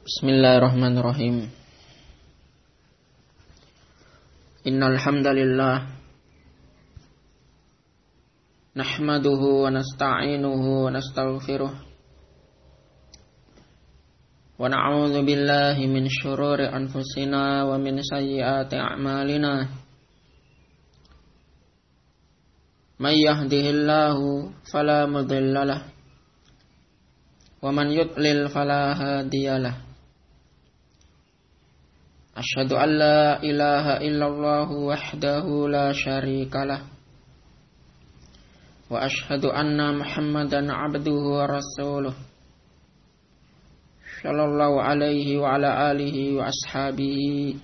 Bismillahirrahmanirrahim. Innal hamdalillah nahmaduhu wa nasta'inuhu wa nastaghfiruh wa na'udzu billahi min shururi anfusina wa min sayyiati a'malina. May yahdihillahu fala mudilla lahu wa man yudlil fala hadiyalah. Asyhadu an la ilaha illallah wahdahu la syarikalah wa asyhadu anna Muhammadan abduhu wa rasuluh sallallahu alaihi wa ala alihi wa ashabihi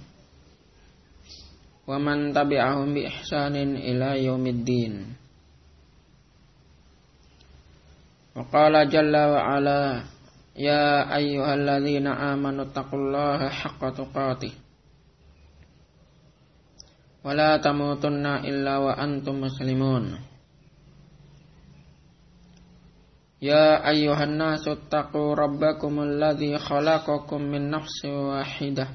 wa man tabi'ahum bi ihsanin ila yaumiddin. Wa qala jalla wa ala ya ayyuhalladzina amanu taqullaha haqqa tuqatih wa la tamutunna illa wa antum muslimun. Ya ayyuhan nasu taqu rabbakumul ladzi khalaqakum min nafsin wahidah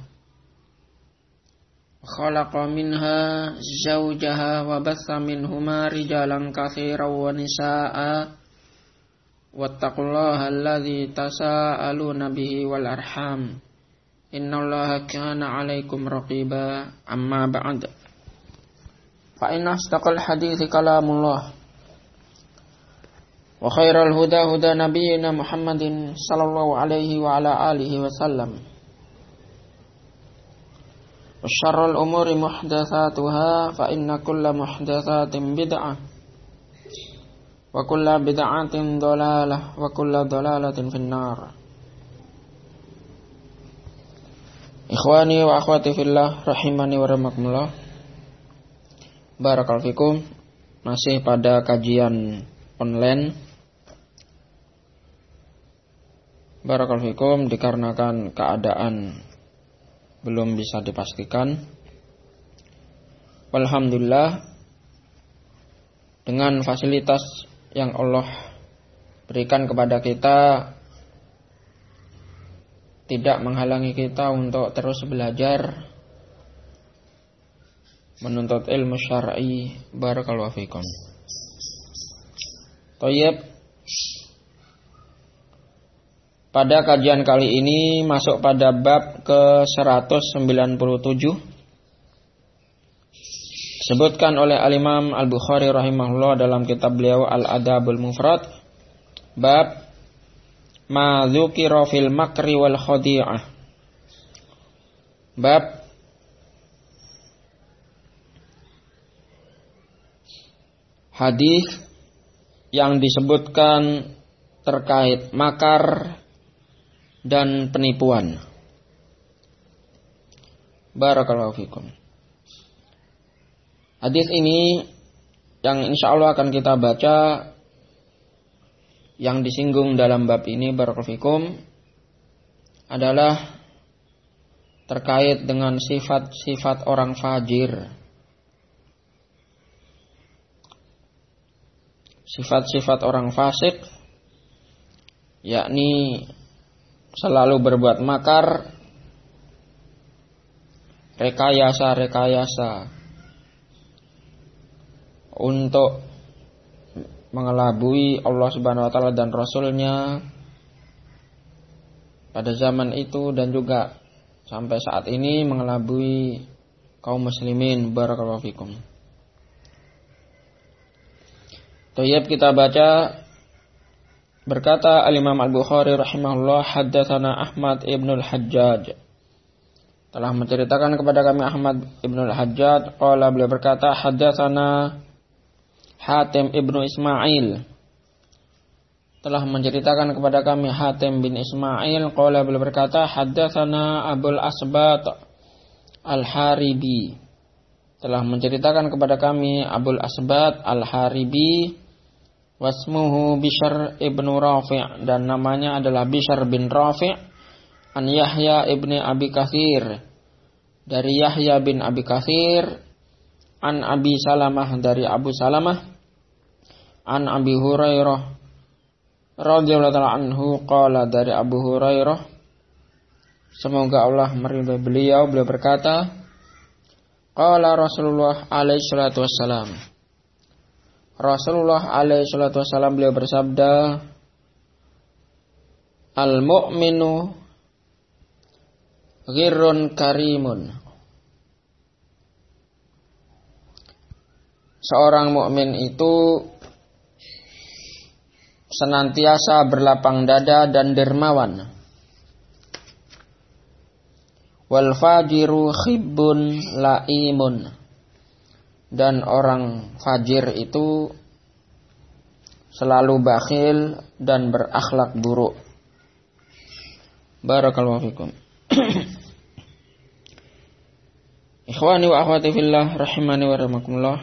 wa khalaqa minha zawjaha wa bassa minhuma rijalan katsiran wa nisaa'a wattaqullaha alladzi tasaaluna bihi wal arham innallaha kana 'alaikum raqiba. Amma ba'd, fa inna astaqal hadithi kalamullah wa khairal huda huda nabiyyina Muhammadin sallallahu alaihi wa ala alihi wasallam wa syarrul umuri muhdatsatuha fa inna kulla muhdatsatin bid'ah wa kulla bid'atin dhalalah wa kulla dhalalatin finnar. Ikhwani wa akhwati fillah rahimani wa rahmakumullah. Barakallahu fikum. Masih pada kajian online. Barakallahu fikum, dikarenakan keadaan belum bisa dipastikan. Alhamdulillah, dengan fasilitas yang Allah berikan kepada kita tidak menghalangi kita untuk terus belajar menuntut ilmu syar'i. Barakallahu fikum. Thayyib. Pada kajian kali ini masuk pada bab ke-197 disebutkan oleh Al-Imam Al-Bukhari rahimahullah dalam kitab beliau Al-Adabul Mufrad, bab ma dzukira fil makri wal khadi'ah. Bab hadis yang disebutkan terkait makar dan penipuan. Barakallahu fikum. Hadis ini yang insya Allah akan kita baca, yang disinggung dalam bab ini barakallahu fikum, adalah terkait dengan sifat-sifat orang fajir. Sifat-sifat orang fasik, yakni selalu berbuat makar, rekayasa-rekayasa untuk mengelabui Allah Subhanahu wa taala dan Rasulnya pada zaman itu, dan juga sampai saat ini mengelabui kaum muslimin. Barakallahu fikum. Thayyib, kita baca. Berkata Al-Imam Al-Bukhari rahimahullah, haddatsana Ahmad ibnul Hajjaj, telah menceritakan kepada kami Ahmad ibnul Hajjaj. Qala, beliau berkata, haddatsana Hatim ibnu Ismail, telah menceritakan kepada kami Hatim bin Ismail. Qala, beliau berkata, haddatsana Abul Asbat Al-Haribi, telah menceritakan kepada kami Abul Asbat Al-Haribi. Wasmuhu Bishr ibnu Rafi', dan namanya adalah Bishr bin Rafi'. An Yahya ibni Abi Katsir, dari Yahya bin Abi Katsir. An Abi Salamah, dari Abu Salamah. An Abi Hurairah radhiyallahu anhu qala, dari Abu Hurairah semoga Allah meridhai beliau berkata, qala Rasulullah alaihi salatu wassalam. Rasulullah alaihi salatu wassalam beliau bersabda, al-mu'minu ghirrun karimun. Seorang mukmin itu senantiasa berlapang dada dan dermawan. Wal fajiru khibbun laimun. Dan orang fajir itu selalu bakhil dan berakhlak buruk. Barakallahu fikum. Ikhwani wa akhwati fillah rahimani wa rahimakumullah.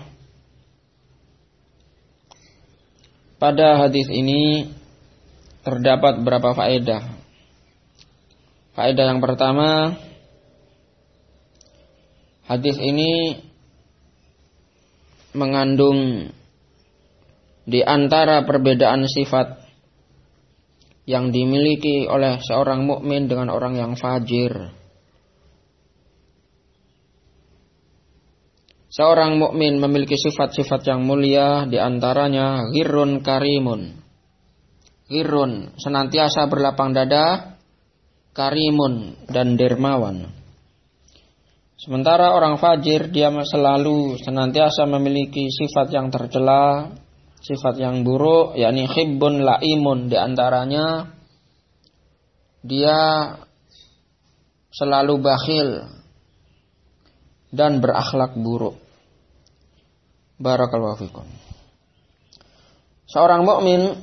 Pada hadis ini terdapat beberapa faedah. Faedah yang pertama, hadis ini mengandung di antara perbedaan sifat yang dimiliki oleh seorang mukmin dengan orang yang fajir. Seorang mukmin memiliki sifat-sifat yang mulia, di antaranya ghirrun karimun. Ghirrun, senantiasa berlapang dada, karimun, dan dermawan. Sementara orang fajir, dia selalu senantiasa memiliki sifat yang tercela, sifat yang buruk, yakni khibbun laimun. Di antaranya dia selalu bakhil dan berakhlak buruk. Barakallahu fikum. Seorang mukmin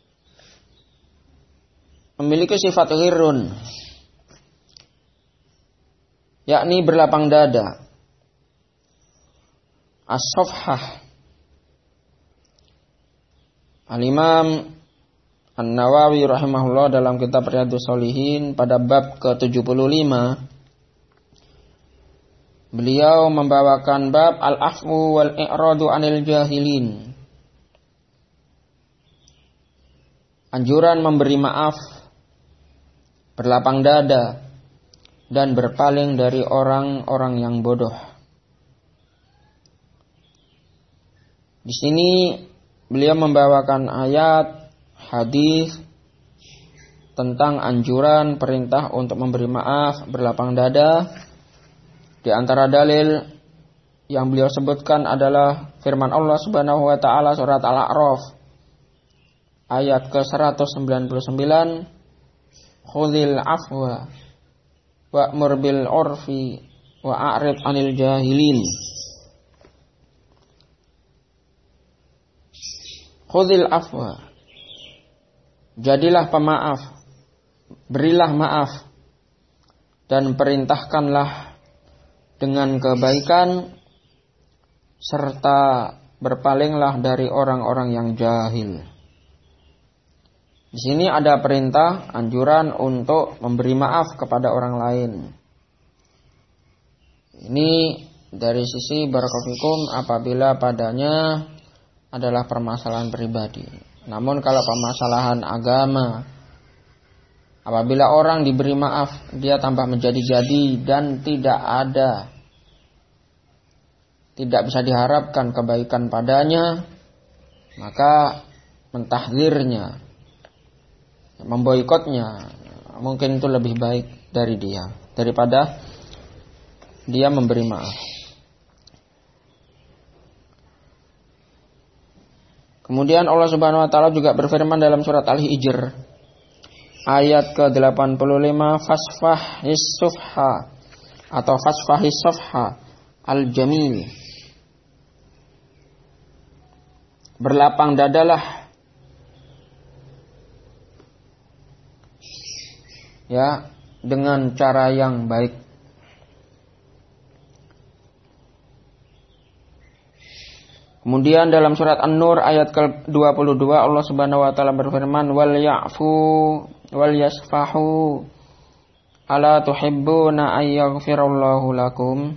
memiliki sifat ghirrun, yakni berlapang dada. As-safhah. Al-Imam An-Nawawi rahimahullah dalam kitab Riyadhus Shalihin pada bab ke-75, beliau membawakan bab al-afwu wal i'radu 'anil jahilin. Anjuran memberi maaf, berlapang dada, dan berpaling dari orang-orang yang bodoh. Di sini beliau membawakan ayat, hadis tentang anjuran perintah untuk memberi maaf, berlapang dada. Di antara dalil yang beliau sebutkan adalah firman Allah Subhanahu wa taala surat Al-A'raf ayat ke-199, khudhil afwa wa'mur bil 'urfi wa'rid 'anil jahilin. Khudhil afwa, jadilah pemaaf, berilah maaf, dan perintahkanlah dengan kebaikan, serta berpalinglah dari orang-orang yang jahil. Di sini ada perintah, anjuran untuk memberi maaf kepada orang lain. Ini dari sisi barakallahu apabila padanya adalah permasalahan pribadi. Namun kalau permasalahan agama, apabila orang diberi maaf, dia tambah menjadi-jadi dan tidak bisa diharapkan kebaikan padanya, maka mentahdzirnya, memboikotnya, mungkin itu lebih baik dari dia, daripada dia memberi maaf. Kemudian Allah Subhanahu wa taala juga berfirman dalam surat Al-Hijr ayat ke-85, fasfahis sufha atau fasfahis safha al-jamil. Berlapang dadalah, ya, dengan cara yang baik. Kemudian dalam surat An-Nur ayat ke-22 Allah Subhanahu wa taala berfirman, wal ya'fu wal yasfahu ala tuhibbuna ayyaghfirallahu lakum.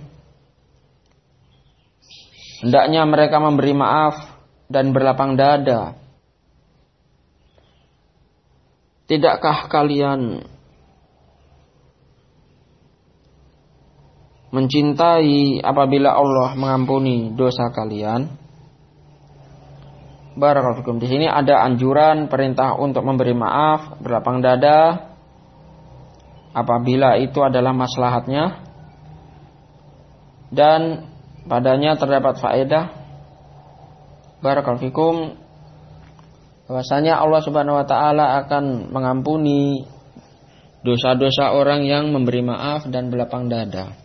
Hendaknya mereka memberi maaf dan berlapang dada. Tidakkah kalian mencintai apabila Allah mengampuni dosa kalian. Barakallahu fikum. Di sini ada anjuran perintah untuk memberi maaf, berlapang dada apabila itu adalah maslahatnya, dan padanya terdapat faedah, barakallahu fikum, bahwasanya Allah Subhanahu wa taala akan mengampuni dosa-dosa orang yang memberi maaf dan berlapang dada.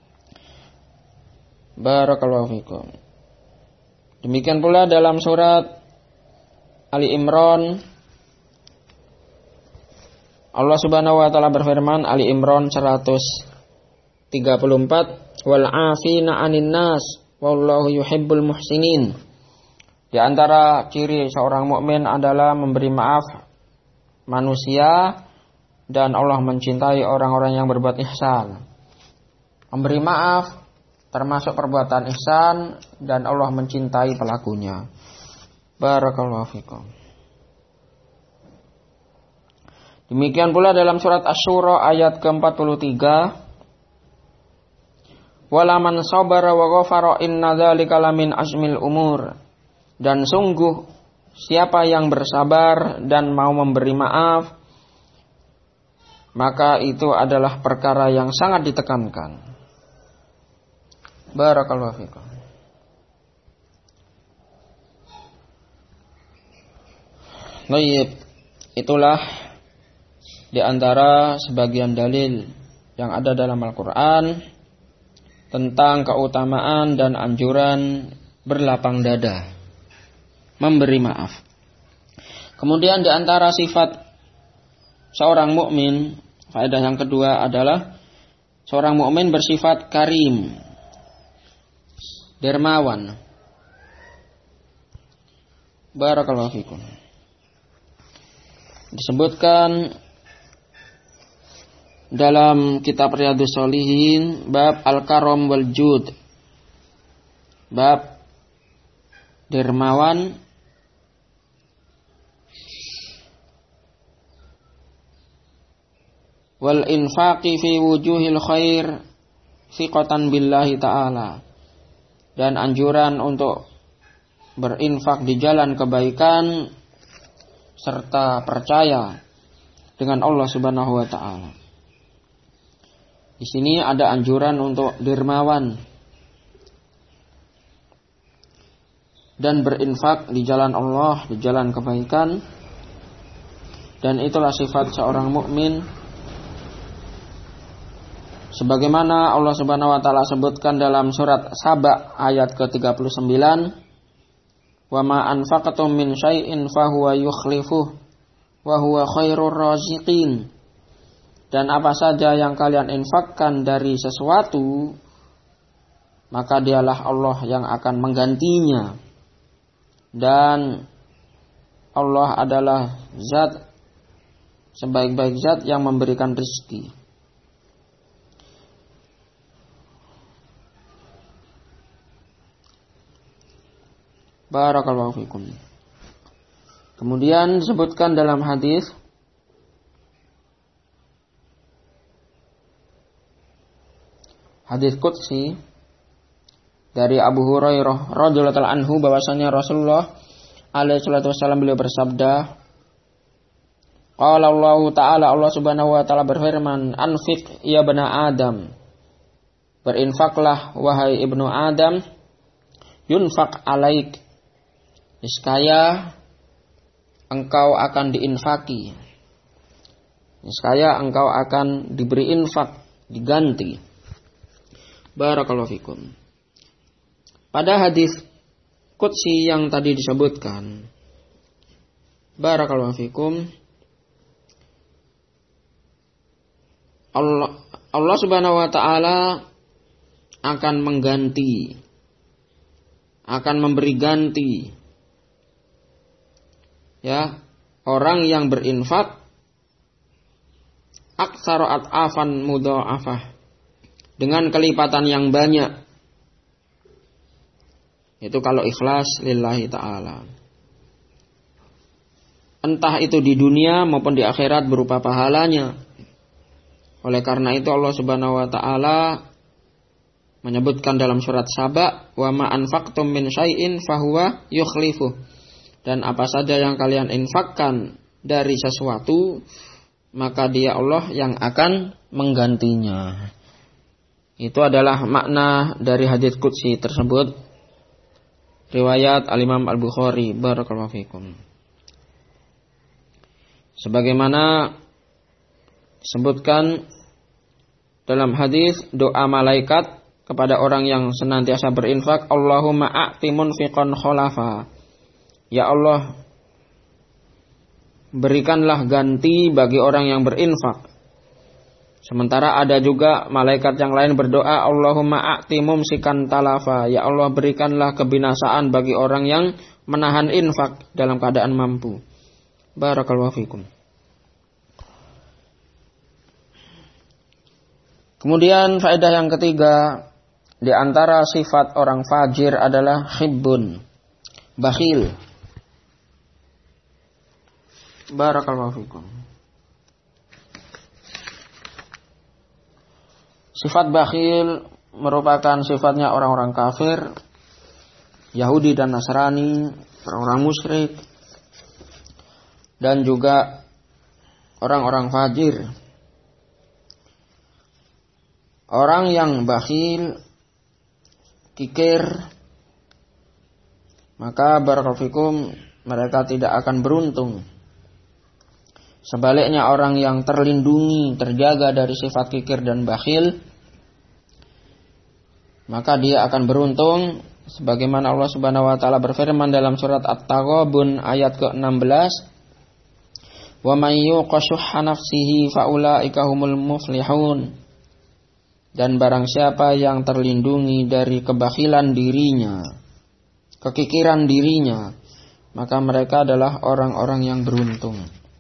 Barakallahu fikum. Demikian pula dalam surat Ali Imran, Allah Subhanahu wa taala berfirman, Ali Imran 134, wal 'afina 'anil nas wallahu yuhibbul muhsinin. Di antara ciri seorang mukmin adalah memberi maaf manusia, dan Allah mencintai orang-orang yang berbuat ihsan. Memberi maaf termasuk perbuatan ihsan, dan Allah mencintai pelakunya. Barakallahu fikum. Demikian pula dalam surat Asy-Syura ayat ke-43, walaman sabara wa ghafara inna dzalika lamin azmil umur. Dan sungguh siapa yang bersabar dan mau memberi maaf, maka itu adalah perkara yang sangat ditekankan. Barakallahu fikum. Baik, itulah di antara sebagian dalil yang ada dalam Al-Quran tentang keutamaan dan anjuran berlapang dada, memberi maaf. Kemudian di antara sifat seorang mukmin, faedah yang kedua adalah seorang mukmin bersifat karim, dermawan. Barakallahu fikum. Disebutkan dalam kitab Riyadhus Shalihin bab al-karam wal jud, bab dermawan wal infaqi fi wujuhil khair thiqatan billahi ta'ala, dan anjuran untuk berinfak di jalan kebaikan serta percaya dengan Allah Subhanahu wa taala. Di sini ada anjuran untuk dermawan dan berinfak di jalan Allah, di jalan kebaikan, dan itulah sifat seorang mukmin. Sebagaimana Allah Subhanahu wa taala sebutkan dalam surat Saba ayat ke-39, wa ma anfaqtum min syai'in fahuwa yukhlifuh wa huwa khairur raziqin. Dan apa saja yang kalian infakkan dari sesuatu, maka dialah Allah yang akan menggantinya, dan Allah adalah zat sebaik-baik zat yang memberikan rezeki. Barakallahu fikum. Kemudian disebutkan dalam hadis qudsi dari Abu Hurairah radhiyallahu anhu bahwasanya Rasulullah alaihi salatu wasallam beliau bersabda, qala Allah taala, Allah Subhanahu wa taala berfirman, anfiq ya bani Adam, berinfaklah wahai ibnu Adam, yunfaq alaik, niscaya engkau akan diinfaki, niscaya engkau akan diberi infak, diganti. Barakallahu fikum. Pada hadis qudsi yang tadi disebutkan, barakallahu fikum, Allah Subhanahu wa taala akan mengganti, akan memberi ganti, ya, orang yang berinfak aktsara at'afan mudha'afah, dengan kelipatan yang banyak. Itu kalau ikhlas lillahi ta'ala. Entah itu di dunia maupun di akhirat berupa pahalanya. Oleh karena itu Allah Subhanahu wa ta'ala menyebutkan dalam surat Saba, wa ma anfaqtum min syai'in fahuwa yukhlifuh. Dan apa saja yang kalian infakkan dari sesuatu, maka Dia Allah yang akan menggantinya. Itu adalah makna dari hadits qudsi tersebut, riwayat Al-Imam Al-Bukhari. Barakallahu fikum. Sebagaimana disebutkan dalam hadis doa malaikat kepada orang yang senantiasa berinfak, Allahumma a'ti munfiqan khalafa. Ya Allah, berikanlah ganti bagi orang yang berinfak. Sementara ada juga malaikat yang lain berdoa, Allahumma a'ti mumsikan talafa. Ya Allah, berikanlah kebinasaan bagi orang yang menahan infak dalam keadaan mampu. Barakallahu fikum. Kemudian faedah yang ketiga, di antara sifat orang fajir adalah khibbun, bakhil. Barakallahu fikum. Sifat bakhil merupakan sifatnya orang-orang kafir, Yahudi dan Nasrani, orang-orang musyrik, dan juga orang-orang fajir. Orang yang bakhil, kikir, maka barakallahu fikum, mereka tidak akan beruntung. Sebaliknya orang yang terlindungi, terjaga dari sifat kikir dan bakhil, maka dia akan beruntung. Sebagaimana Allah Subhanahu wa taala berfirman dalam surat At-Taghabun ayat ke-16, "Wa may yuqa syuhha nafsihi fa ulaika humul muflihun." Dan barang siapa yang terlindungi dari kebakhilan dirinya, kekikiran dirinya, maka mereka adalah orang-orang yang beruntung.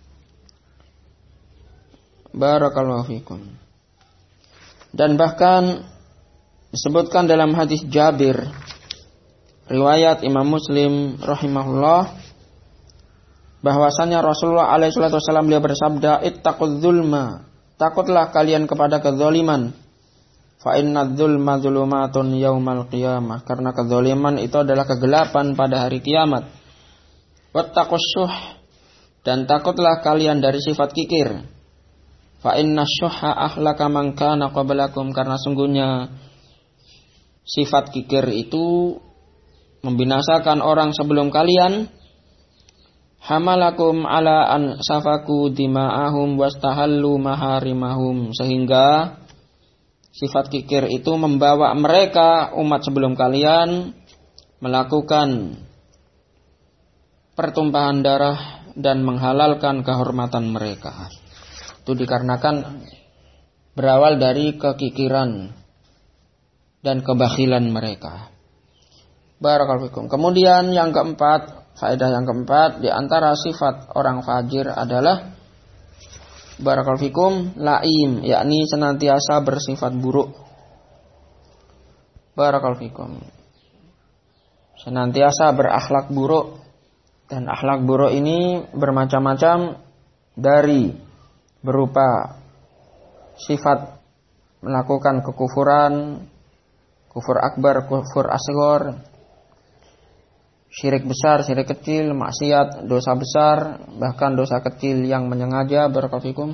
Barakallahu fikum. Dan bahkan disebutkan dalam hadis Jabir, riwayat Imam Muslim rahimahullah, bahwasanya Rasulullah alaihi wasallam beliau bersabda, "Ittaqudz zulma." Takutlah kalian kepada kezaliman. Fa inna dzulma dzulumatun yaumal qiyamah. Karena kezaliman itu adalah kegelapan pada hari kiamat. Wattaqus syuh. Dan takutlah kalian dari sifat kikir. Fa inna syuhha ahlaka man kana qablakum. Karena sungguhnya sifat kikir itu membinasakan orang sebelum kalian. Hamalakum ala an safaku dima'ahum wastahallu maharimahum. Sehingga sifat kikir itu membawa mereka, umat sebelum kalian, melakukan pertumpahan darah dan menghalalkan kehormatan mereka. Itu dikarenakan berawal dari kekikiran dan kebakhilan mereka. Barakallahu fikum. Kemudian yang keempat, faedah yang keempat, di antara sifat orang fajir adalah barakallahu fikum, laim, yakni senantiasa bersifat buruk. Barakallahu fikum. Senantiasa berakhlak buruk. Dan akhlak buruk ini bermacam-macam, dari berupa sifat melakukan kekufuran, kufur akbar, kufur asghar, syirik besar, syirik kecil, maksiat, dosa besar, bahkan dosa kecil yang menyengaja. Barakallahu fikum.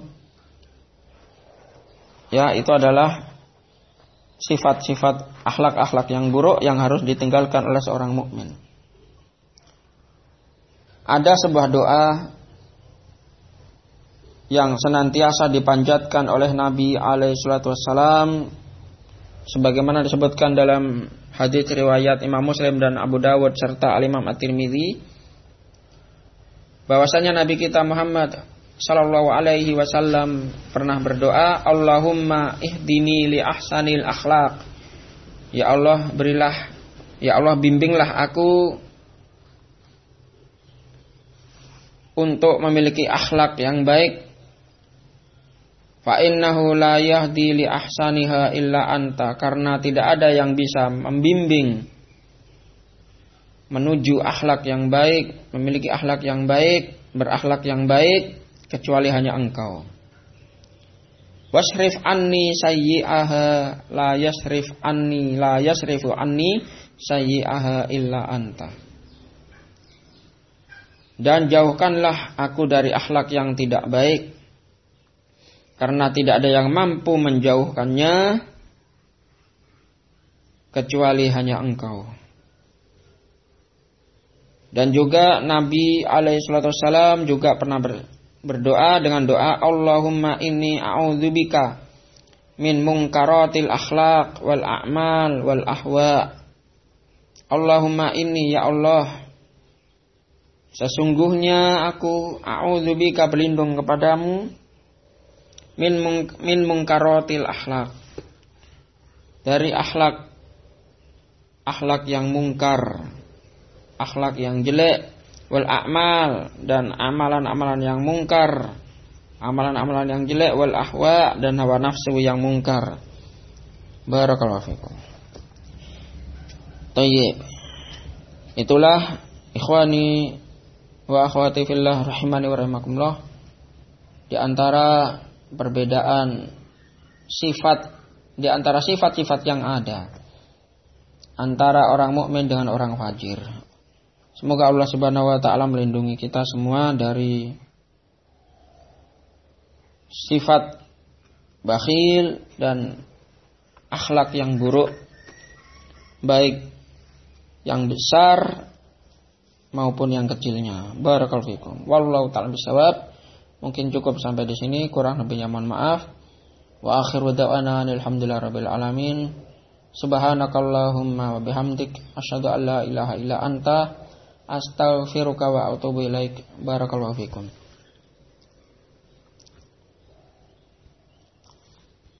Ya, itu adalah sifat-sifat akhlak-akhlak yang buruk yang harus ditinggalkan oleh seorang mukmin. Ada sebuah doa yang senantiasa dipanjatkan oleh Nabi alaihi salatu wassalam, sebagaimana disebutkan dalam hadis riwayat Imam Muslim dan Abu Dawud serta Al-Imam At-Tirmidzi, bahwasanya Nabi kita Muhammad sallallahu alaihi wasallam pernah berdoa, Allahumma ihdini li ahsanil akhlaq. Ya Allah, bimbinglah aku untuk memiliki akhlak yang baik. Fa innahu la yahdi li ahsaniha illa anta. Karena tidak ada yang bisa membimbing menuju akhlak yang baik, memiliki akhlak yang baik, berakhlak yang baik, kecuali hanya Engkau. Wasrif anni sayyi'aha la yasrifu anni sayyi'aha illa anta. Dan jauhkanlah aku dari akhlak yang tidak baik, karena tidak ada yang mampu menjauhkannya kecuali hanya Engkau. Dan juga Nabi alaihissalam juga pernah berdoa dengan doa Allahumma inni a'udzubika min munkaratil akhlaq wal a'mal wal ahwa. Allahumma inni, ya Allah, sesungguhnya aku a'udzubika, berlindung kepadamu, min munkaratil akhlaq, dari akhlak yang mungkar, akhlak yang jelek, wal a'mal, dan amalan-amalan yang mungkar, amalan-amalan yang jelek, wal ahwa, dan hawa nafsu yang mungkar. Barakallahu fikum. Tayyib. Itulah ikhwani wa akhwati fillah rahimani wa rahimakumullah, di antara perbedaan sifat, di antara sifat-sifat yang ada antara orang mukmin dengan orang fajir. Semoga Allah Subhanahu wa taala melindungi kita semua dari sifat bakhil dan akhlak yang buruk, baik yang besar maupun yang kecilnya. Barakallahu fikum. Wallahu ta'ala bisawab. Mungkin cukup sampai di sini, kurang lebihnya mohon maaf. Wa akhiru da'wana alhamdulillahirabbil alamin. Subhanakallahumma wa bihamdik asyhadu an la ilaha illa anta astaghfiruka wa atubu ilaik. Barakallahu fikum.